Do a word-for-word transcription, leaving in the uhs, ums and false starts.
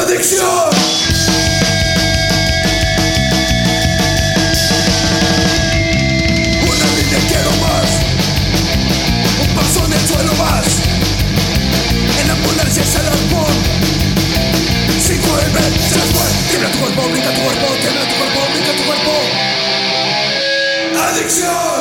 Adicción. Una línea quiero más. Un paso en el suelo más. En ambulancia es el arpón. Cinco M, se las fue. Tiembla tu cuerpo, brinca tu cuerpo. Tiembla tu cuerpo, brinca tu cuerpo. Adicción.